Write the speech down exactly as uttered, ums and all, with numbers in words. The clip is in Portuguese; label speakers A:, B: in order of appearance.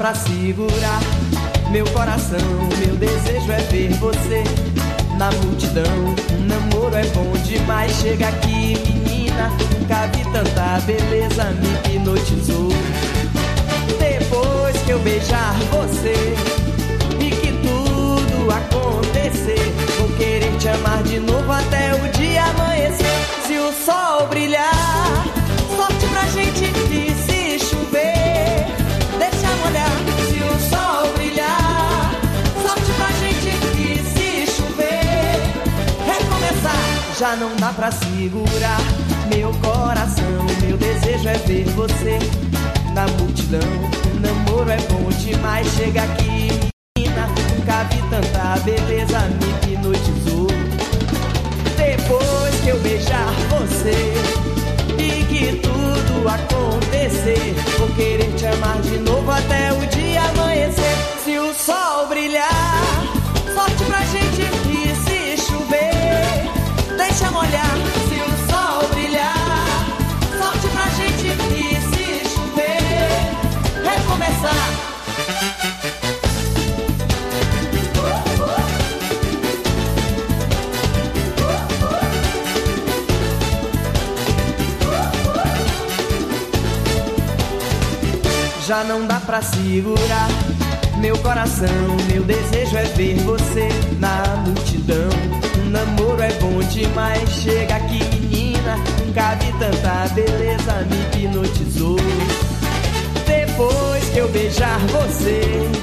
A: pra segurar meu coração, meu desejo é ver você na multidão. Um namoro é bom demais, chega aqui menina, nunca vi tanta beleza, me hipnotizou. Depois que eu beijar você e que tudo acontecer, vou querer te amar de novo até o dia amanhecer. Se o sol brilhar, sorte pra gente e se chover, deixa molhar. Se o sol brilhar, sorte pra gente e se chover, recomeçar. Já não dá pra segurar meu coração, meu desejo é ver você na multidão. O namoro é bom demais, chega aqui menina, nunca vi tanta beleza, me hipnotizou. Depois que eu beijar você e que tudo acontecer, vou querer te amar de novo até o dia amanhecer. Se o sol brilhar, sorte pra gente e se chover, deixa molhar. Se o sol brilhar, sorte pra gente e se chover, recomeçar. Já não dá pra segurar meu coração, meu desejo é ver você na multidão. Um namoro é bom demais, chega aqui menina, nunca vi tanta beleza, me hipnotizou. Depois que eu beijar você